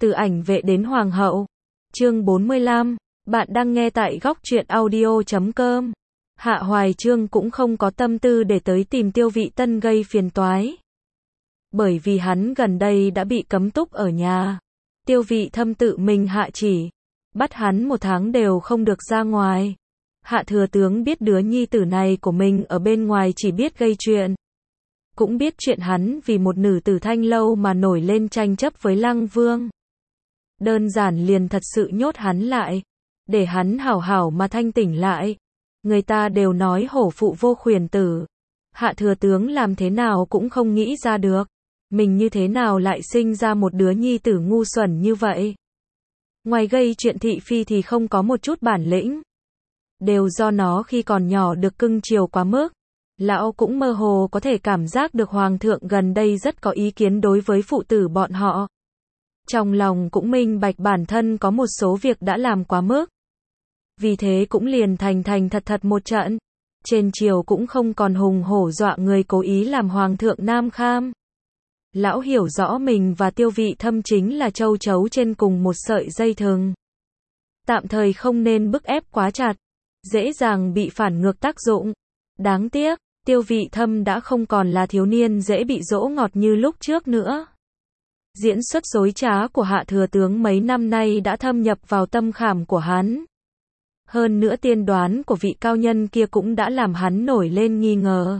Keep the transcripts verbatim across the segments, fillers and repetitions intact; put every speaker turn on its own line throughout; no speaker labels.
Từ ảnh vệ đến hoàng hậu. Chương bốn mươi lăm. Bạn đang nghe tại góc truyện audio chấm com. Hạ Hoài Chương cũng không có tâm tư để tới tìm Tiêu Vị Tân gây phiền toái. Bởi vì hắn gần đây đã bị cấm túc ở nhà. Tiêu Vị Thâm tự mình hạ chỉ. Bắt hắn một tháng đều không được ra ngoài. Hạ thừa tướng biết đứa nhi tử này của mình ở bên ngoài chỉ biết gây chuyện. Cũng biết chuyện hắn vì một nữ tử Thanh Lâu mà nổi lên tranh chấp với Lăng Vương. Đơn giản liền thật sự nhốt hắn lại. Để hắn hảo hảo mà thanh tỉnh lại. Người ta đều nói hổ phụ vô khuyển tử. Hạ thừa tướng làm thế nào cũng không nghĩ ra được. Mình như thế nào lại sinh ra một đứa nhi tử ngu xuẩn như vậy. Ngoài gây chuyện thị phi thì không có một chút bản lĩnh. Đều do nó khi còn nhỏ được cưng chiều quá mức. Lão cũng mơ hồ có thể cảm giác được hoàng thượng gần đây rất có ý kiến đối với phụ tử bọn họ. Trong lòng cũng minh bạch bản thân có một số việc đã làm quá mức. Vì thế cũng liền thành thành thật thật một trận. Trên triều cũng không còn hùng hổ dọa người cố ý làm hoàng thượng nam kham. Lão hiểu rõ mình và Tiêu Vị Thâm chính là châu chấu trên cùng một sợi dây thừng. Tạm thời không nên bức ép quá chặt. Dễ dàng bị phản ngược tác dụng. Đáng tiếc, Tiêu Vị Thâm đã không còn là thiếu niên dễ bị dỗ ngọt như lúc trước nữa. Diễn xuất dối trá của Hạ thừa tướng mấy năm nay đã thâm nhập vào tâm khảm của hắn. Hơn nữa tiên đoán của vị cao nhân kia cũng đã làm hắn nổi lên nghi ngờ.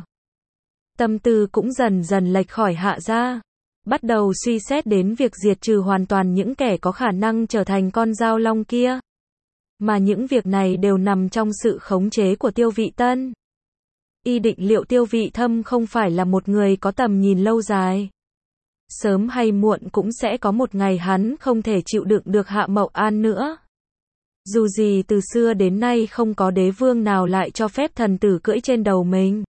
Tâm tư cũng dần dần lệch khỏi Hạ gia. Bắt đầu suy xét đến việc diệt trừ hoàn toàn những kẻ có khả năng trở thành con dao long kia. Mà những việc này đều nằm trong sự khống chế của Tiêu Vị Tân. Y định liệu Tiêu Vị Thâm không phải là một người có tầm nhìn lâu dài. Sớm hay muộn cũng sẽ có một ngày hắn không thể chịu đựng được Hạ Mậu An nữa. Dù gì từ xưa đến nay không có đế vương nào lại cho phép thần tử cưỡi trên đầu mình.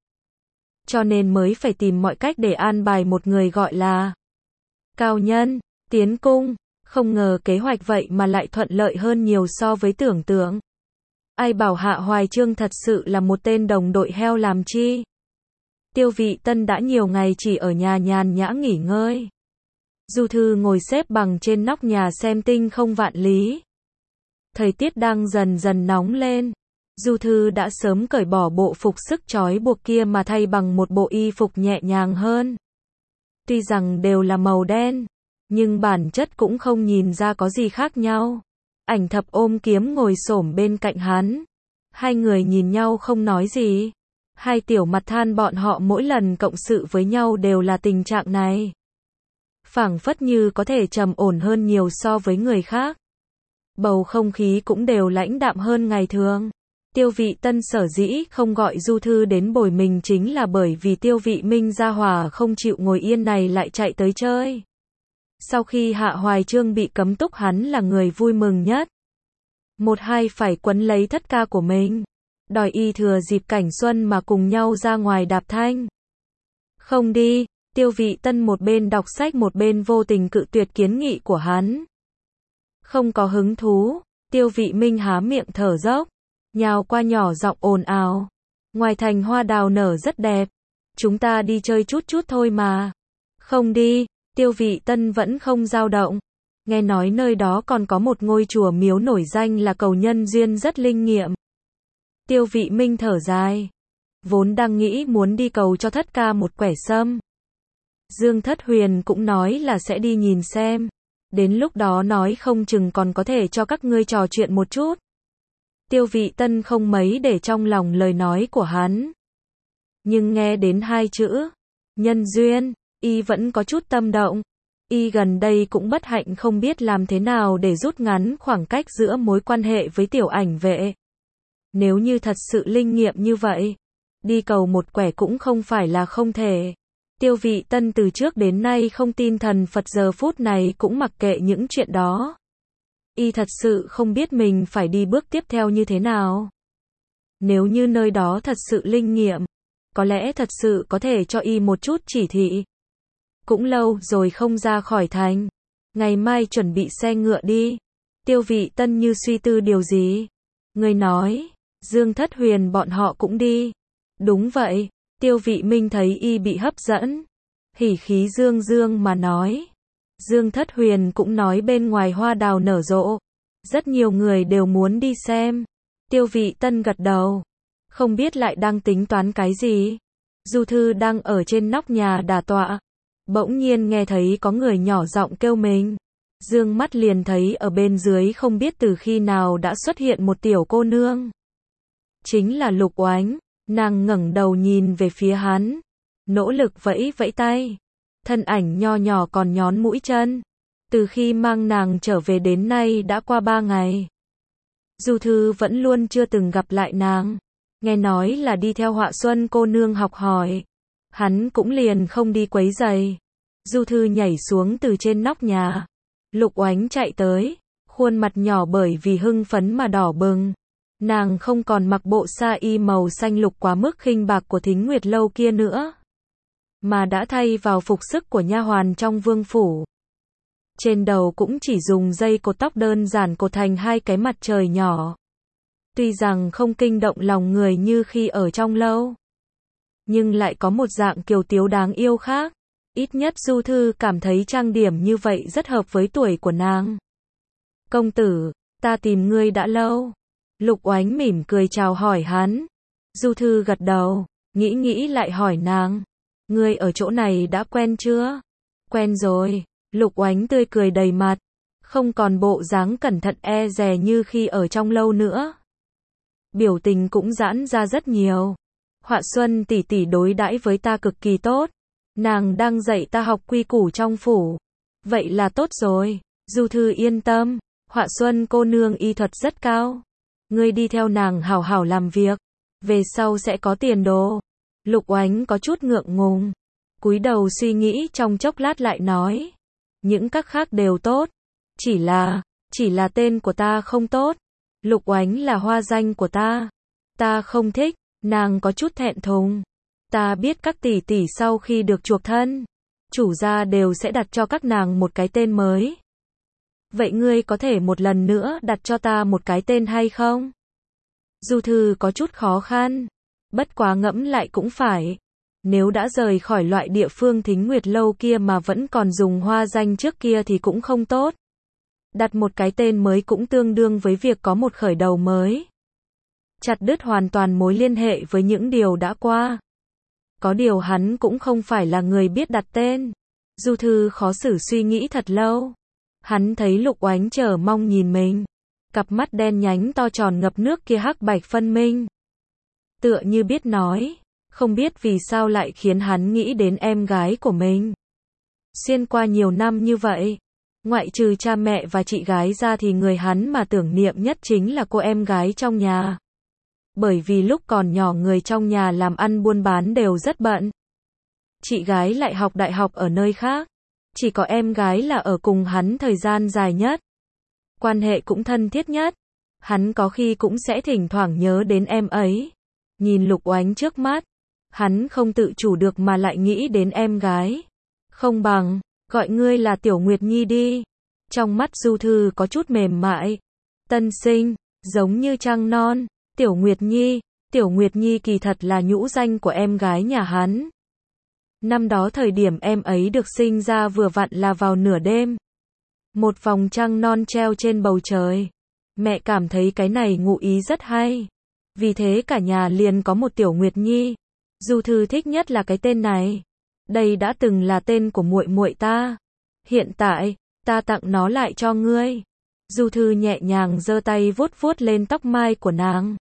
Cho nên mới phải tìm mọi cách để an bài một người gọi là cao nhân, tiến cung. Không ngờ kế hoạch vậy mà lại thuận lợi hơn nhiều so với tưởng tượng. Ai bảo Hạ Hoài Chương thật sự là một tên đồng đội heo làm chi. Tiêu Vị Tân đã nhiều ngày chỉ ở nhà nhàn nhã nghỉ ngơi. Du Thư ngồi xếp bằng trên nóc nhà xem tinh không vạn lý. Thời tiết đang dần dần nóng lên. Du Thư đã sớm cởi bỏ bộ phục sức trói buộc kia mà thay bằng một bộ y phục nhẹ nhàng hơn. Tuy rằng đều là màu đen, nhưng bản chất cũng không nhìn ra có gì khác nhau. Ảnh Thập ôm kiếm ngồi xổm bên cạnh hắn. Hai người nhìn nhau không nói gì. Hai tiểu mặt than bọn họ mỗi lần cộng sự với nhau đều là tình trạng này. Phảng phất như có thể trầm ổn hơn nhiều so với người khác. Bầu không khí cũng đều lãnh đạm hơn ngày thường. Tiêu Vị Tân sở dĩ không gọi Du Thư đến bồi mình chính là bởi vì Tiêu Vị Minh gia hỏa không chịu ngồi yên này lại chạy tới chơi. Sau khi Hạ Hoài Chương bị cấm túc hắn là người vui mừng nhất. Một hai phải quấn lấy thất ca của mình. Đòi y thừa dịp cảnh xuân mà cùng nhau ra ngoài đạp thanh. Không đi, Tiêu Vị Tân một bên đọc sách một bên vô tình cự tuyệt kiến nghị của hắn. Không có hứng thú, Tiêu Vị Minh há miệng thở dốc. Nhào qua nhỏ giọng ồn ào. Ngoài thành hoa đào nở rất đẹp. Chúng ta đi chơi chút chút thôi mà. Không đi, Tiêu Vị Tân vẫn không dao động. Nghe nói nơi đó còn có một ngôi chùa miếu nổi danh là cầu nhân duyên rất linh nghiệm. Tiêu Vị Minh thở dài. Vốn đang nghĩ muốn đi cầu cho thất ca một quẻ sâm. Dương Thất Huyền cũng nói là sẽ đi nhìn xem. Đến lúc đó nói không chừng còn có thể cho các ngươi trò chuyện một chút. Tiêu Vị Tân không mấy để trong lòng lời nói của hắn. Nhưng nghe đến hai chữ nhân duyên, y vẫn có chút tâm động. Y gần đây cũng bất hạnh không biết làm thế nào để rút ngắn khoảng cách giữa mối quan hệ với tiểu ảnh vệ. Nếu như thật sự linh nghiệm như vậy, đi cầu một quẻ cũng không phải là không thể. Tiêu Vị Tân từ trước đến nay không tin thần Phật, giờ phút này cũng mặc kệ những chuyện đó. Y thật sự không biết mình phải đi bước tiếp theo như thế nào. Nếu như nơi đó thật sự linh nghiệm, có lẽ thật sự có thể cho y một chút chỉ thị. Cũng lâu rồi không ra khỏi thành. Ngày mai chuẩn bị xe ngựa đi. Tiêu Vị Tân như suy tư điều gì. Người nói, Dương Thất Huyền bọn họ cũng đi. Đúng vậy, Tiêu Vị Minh thấy y bị hấp dẫn. Hỉ khí dương dương mà nói. Dương Thất Huyền cũng nói bên ngoài hoa đào nở rộ. Rất nhiều người đều muốn đi xem. Tiêu Vị Tân gật đầu. Không biết lại đang tính toán cái gì. Du Thư đang ở trên nóc nhà đả tọa. Bỗng nhiên nghe thấy có người nhỏ giọng kêu mình. Dương mắt liền thấy ở bên dưới không biết từ khi nào đã xuất hiện một tiểu cô nương. Chính là Lục Oánh. Nàng ngẩng đầu nhìn về phía hắn. Nỗ lực vẫy vẫy tay. Thân ảnh nho nhỏ còn nhón mũi chân. Từ khi mang nàng trở về đến nay đã qua ba ngày. Du Thư vẫn luôn chưa từng gặp lại nàng. Nghe nói là đi theo Họa Xuân cô nương học hỏi. Hắn cũng liền không đi quấy giày. Du Thư nhảy xuống từ trên nóc nhà. Lục Oánh chạy tới. Khuôn mặt nhỏ bởi vì hưng phấn mà đỏ bừng. Nàng không còn mặc bộ sa y màu xanh lục quá mức khinh bạc của Thính Nguyệt Lâu kia nữa. Mà đã thay vào phục sức của nha hoàn trong vương phủ. Trên đầu cũng chỉ dùng dây cột tóc đơn giản cột thành hai cái mặt trời nhỏ. Tuy rằng không kinh động lòng người như khi ở trong lâu. Nhưng lại có một dạng kiều tiếu đáng yêu khác. Ít nhất Du Thư cảm thấy trang điểm như vậy rất hợp với tuổi của nàng. Công tử, ta tìm ngươi đã lâu. Lục Oánh mỉm cười chào hỏi hắn. Du Thư gật đầu, nghĩ nghĩ lại hỏi nàng. Ngươi ở chỗ này đã quen chưa? Quen rồi. Lục Oánh tươi cười đầy mặt. Không còn bộ dáng cẩn thận e dè như khi ở trong lâu nữa. Biểu tình cũng giãn ra rất nhiều. Họa Xuân tỷ tỷ đối đãi với ta cực kỳ tốt. Nàng đang dạy ta học quy củ trong phủ. Vậy là tốt rồi. Du Thư yên tâm. Họa Xuân cô nương y thuật rất cao. Ngươi đi theo nàng hảo hảo làm việc. Về sau sẽ có tiền đồ. Lục Oánh có chút ngượng ngùng. Cúi đầu suy nghĩ trong chốc lát lại nói. Những các khác đều tốt. Chỉ là, chỉ là tên của ta không tốt. Lục Oánh là hoa danh của ta. Ta không thích. Nàng có chút thẹn thùng. Ta biết các tỷ tỷ sau khi được chuộc thân, chủ gia đều sẽ đặt cho các nàng một cái tên mới. Vậy ngươi có thể một lần nữa đặt cho ta một cái tên hay không? Du Thư có chút khó khăn. Bất quá ngẫm lại cũng phải. Nếu đã rời khỏi loại địa phương Thính Nguyệt Lâu kia mà vẫn còn dùng hoa danh trước kia thì cũng không tốt. Đặt một cái tên mới cũng tương đương với việc có một khởi đầu mới. Chặt đứt hoàn toàn mối liên hệ với những điều đã qua. Có điều hắn cũng không phải là người biết đặt tên. Du Thư khó xử suy nghĩ thật lâu. Hắn thấy Lục Oánh chờ mong nhìn mình. Cặp mắt đen nhánh to tròn ngập nước kia hắc bạch phân minh. Tựa như biết nói. Không biết vì sao lại khiến hắn nghĩ đến em gái của mình. Xuyên qua nhiều năm như vậy. Ngoại trừ cha mẹ và chị gái ra thì người hắn mà tưởng niệm nhất chính là cô em gái trong nhà. Bởi vì lúc còn nhỏ người trong nhà làm ăn buôn bán đều rất bận. Chị gái lại học đại học ở nơi khác. Chỉ có em gái là ở cùng hắn thời gian dài nhất. Quan hệ cũng thân thiết nhất. Hắn có khi cũng sẽ thỉnh thoảng nhớ đến em ấy. Nhìn Lục Oánh trước mắt. Hắn không tự chủ được mà lại nghĩ đến em gái. Không bằng, gọi ngươi là Tiểu Nguyệt Nhi đi. Trong mắt Du Thư có chút mềm mại. Tân sinh, giống như trăng non. Tiểu Nguyệt Nhi, Tiểu Nguyệt Nhi kỳ thật là nhũ danh của em gái nhà hắn. Năm đó thời điểm em ấy được sinh ra vừa vặn là vào nửa đêm. Một vòng trăng non treo trên bầu trời. Mẹ cảm thấy cái này ngụ ý rất hay. Vì thế cả nhà liền có một Tiểu Nguyệt Nhi. Du Thư thích nhất là cái tên này. Đây đã từng là tên của muội muội ta. Hiện tại, ta tặng nó lại cho ngươi. Du Thư nhẹ nhàng giơ tay vuốt vuốt lên tóc mai của nàng.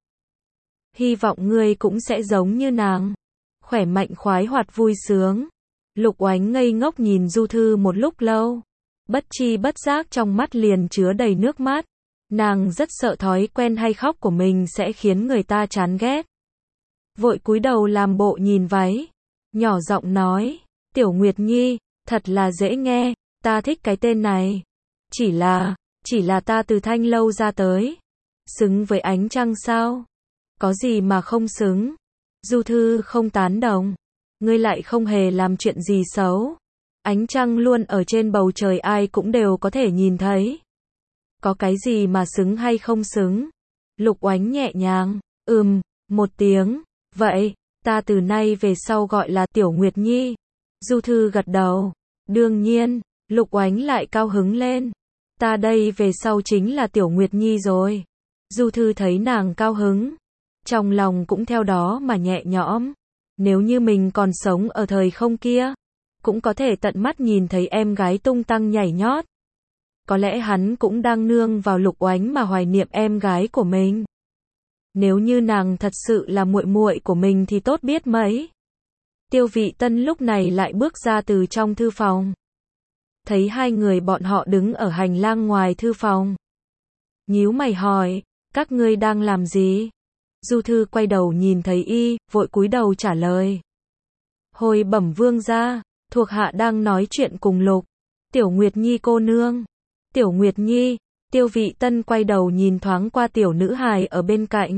Hy vọng ngươi cũng sẽ giống như nàng. Khỏe mạnh khoái hoạt vui sướng. Lục Oánh ngây ngốc nhìn Du Thư một lúc lâu. Bất chi bất giác trong mắt liền chứa đầy nước mắt. Nàng rất sợ thói quen hay khóc của mình sẽ khiến người ta chán ghét. Vội cúi đầu làm bộ nhìn váy. Nhỏ giọng nói. Tiểu Nguyệt Nhi, thật là dễ nghe. Ta thích cái tên này. Chỉ là, chỉ là ta từ Thanh Lâu ra tới. Xứng với ánh trăng sao? Có gì mà không xứng? Du Thư không tán đồng. Ngươi lại không hề làm chuyện gì xấu. Ánh trăng luôn ở trên bầu trời ai cũng đều có thể nhìn thấy. Có cái gì mà xứng hay không xứng? Lục Oánh nhẹ nhàng, ừm, một tiếng. Vậy, ta từ nay về sau gọi là Tiểu Nguyệt Nhi. Du Thư gật đầu. Đương nhiên, Lục Oánh lại cao hứng lên. Ta đây về sau chính là Tiểu Nguyệt Nhi rồi. Du Thư thấy nàng cao hứng, trong lòng cũng theo đó mà nhẹ nhõm. Nếu như mình còn sống ở thời không kia, cũng có thể tận mắt nhìn thấy em gái tung tăng nhảy nhót. Có lẽ hắn cũng đang nương vào Lục Oánh mà hoài niệm em gái của mình. Nếu như nàng thật sự là muội muội của mình thì tốt biết mấy. Tiêu Vị Tân lúc này lại bước ra từ trong thư phòng. Thấy hai người bọn họ đứng ở hành lang ngoài thư phòng. Nhíu mày hỏi, các ngươi đang làm gì? Du Thư quay đầu nhìn thấy y, vội cúi đầu trả lời. Hồi bẩm vương gia, thuộc hạ đang nói chuyện cùng Lục Tiểu Nguyệt Nhi cô nương. Tiểu Nguyệt Nhi, Tiêu Vị Tân quay đầu nhìn thoáng qua tiểu nữ hài ở bên cạnh.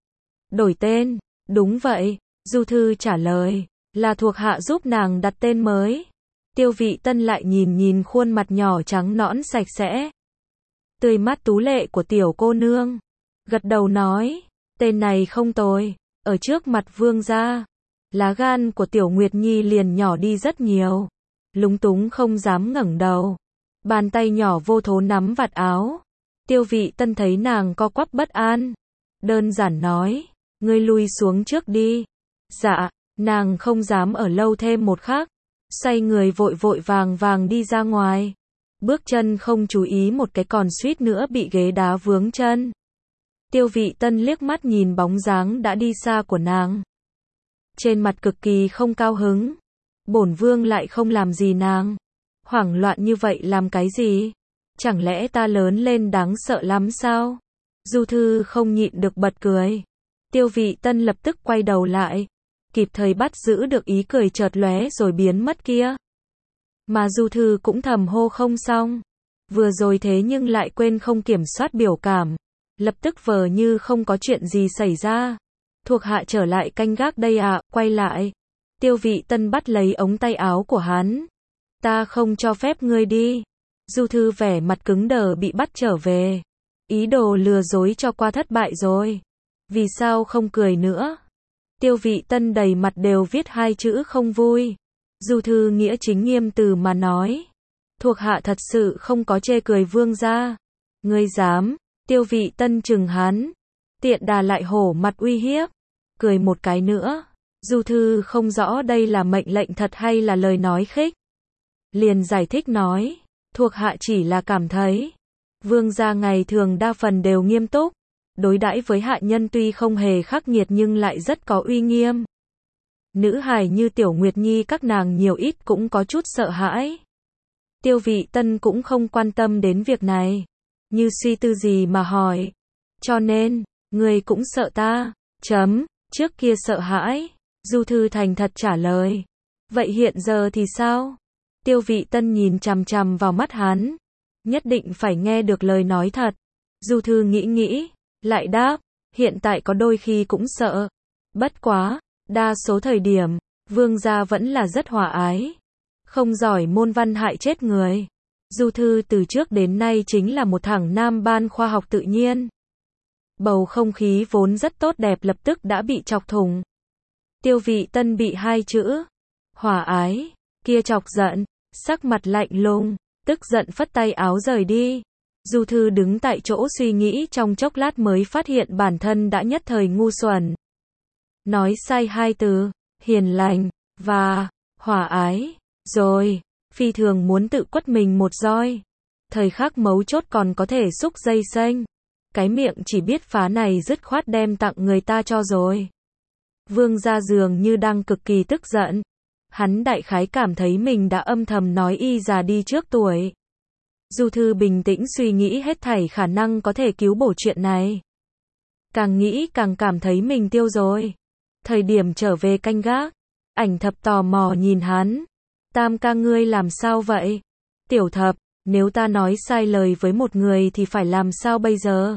Đổi tên, đúng vậy, Du Thư trả lời, là thuộc hạ giúp nàng đặt tên mới. Tiêu Vị Tân lại nhìn nhìn khuôn mặt nhỏ trắng nõn sạch sẽ, tươi mắt tú lệ của tiểu cô nương, gật đầu nói, tên này không tồi. Ở trước mặt vương gia, lá gan của Tiểu Nguyệt Nhi liền nhỏ đi rất nhiều, lúng túng không dám ngẩng đầu, bàn tay nhỏ vô thố nắm vạt áo. Tiêu Vị Tân thấy nàng co quắp bất an, đơn giản nói, ngươi lui xuống trước đi. Dạ, nàng không dám ở lâu thêm một khắc, xoay người vội vội vàng vàng đi ra ngoài, bước chân không chú ý một cái còn suýt nữa bị ghế đá vướng chân. Tiêu Vị Tân liếc mắt nhìn bóng dáng đã đi xa của nàng, trên mặt cực kỳ không cao hứng. Bổn vương lại không làm gì nàng, hoảng loạn như vậy làm cái gì? Chẳng lẽ ta lớn lên đáng sợ lắm sao? Du Thư không nhịn được bật cười. Tiêu Vị Tân lập tức quay đầu lại, kịp thời bắt giữ được ý cười chợt lóe rồi biến mất kia. Mà Du Thư cũng thầm hô không xong, vừa rồi thế nhưng lại quên không kiểm soát biểu cảm, lập tức vờ như không có chuyện gì xảy ra. Thuộc hạ trở lại canh gác đây ạ, à, quay lại. Tiêu Vị Tân bắt lấy ống tay áo của hắn. Ta không cho phép ngươi đi. Du Thư vẻ mặt cứng đờ bị bắt trở về. Ý đồ lừa dối cho qua thất bại rồi. Vì sao không cười nữa? Tiêu Vị Tân đầy mặt đều viết hai chữ không vui. Du Thư nghĩa chính nghiêm từ mà nói. Thuộc hạ thật sự không có chê cười vương gia. Ngươi dám? Tiêu Vị Tân trừng hắn. Tiện đà lại hổ mặt uy hiếp. Cười một cái nữa. Du Thư không rõ đây là mệnh lệnh thật hay là lời nói khích. Liền giải thích nói. Thuộc hạ chỉ là cảm thấy. Vương gia ngày thường đa phần đều nghiêm túc. Đối đãi với hạ nhân tuy không hề khắc nghiệt nhưng lại rất có uy nghiêm. Nữ hài như Tiểu Nguyệt Nhi các nàng nhiều ít cũng có chút sợ hãi. Tiêu Vị Tân cũng không quan tâm đến việc này. Như suy tư gì mà hỏi. Cho nên, người cũng sợ ta. Chấm, trước kia sợ hãi. Du Thư thành thật trả lời. Vậy hiện giờ thì sao? Tiêu Vị Tân nhìn chằm chằm vào mắt hắn. Nhất định phải nghe được lời nói thật. Du Thư nghĩ nghĩ, lại đáp, hiện tại có đôi khi cũng sợ. Bất quá, đa số thời điểm, vương gia vẫn là rất hòa ái. Không giỏi môn văn hại chết người. Du Thư từ trước đến nay chính là một thằng nam ban khoa học tự nhiên. Bầu không khí vốn rất tốt đẹp lập tức đã bị chọc thủng. Tiêu Vị Tân bị hai chữ hòa ái kia chọc giận, sắc mặt lạnh lùng, tức giận phất tay áo rời đi. Du Thư đứng tại chỗ suy nghĩ trong chốc lát mới phát hiện bản thân đã nhất thời ngu xuẩn. Nói sai hai từ, hiền lành và hòa ái, rồi phi thường muốn tự quất mình một roi. Thời khắc mấu chốt còn có thể xúc dây xanh. Cái miệng chỉ biết phá này dứt khoát đem tặng người ta cho rồi. Vương gia dường như đang cực kỳ tức giận. Hắn đại khái cảm thấy mình đã âm thầm nói y già đi trước tuổi. Du Thư bình tĩnh suy nghĩ hết thảy khả năng có thể cứu bổ chuyện này. Càng nghĩ càng cảm thấy mình tiêu rồi. Thời điểm trở về canh gác, Ảnh Thập tò mò nhìn hắn. Tam ca ngươi làm sao vậy? Tiểu Thập, nếu ta nói sai lời với một người thì phải làm sao bây giờ?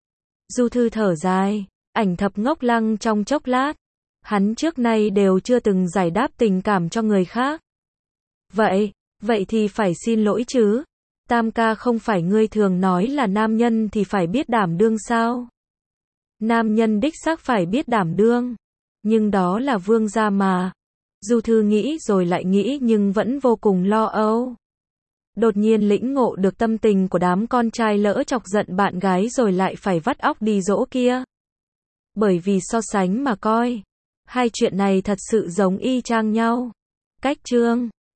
Du Thư thở dài, Ảnh Thập ngốc lăng trong chốc lát. Hắn trước nay đều chưa từng giải đáp tình cảm cho người khác. Vậy, vậy thì phải xin lỗi chứ. Tam ca không phải ngươi thường nói là nam nhân thì phải biết đảm đương sao? Nam nhân đích xác phải biết đảm đương. Nhưng đó là vương gia mà. Du Thư nghĩ rồi lại nghĩ nhưng vẫn vô cùng lo âu. Đột nhiên lĩnh ngộ được tâm tình của đám con trai lỡ chọc giận bạn gái rồi lại phải vắt óc đi dỗ kia. Bởi vì so sánh mà coi, hai chuyện này thật sự giống y chang nhau. Cách chương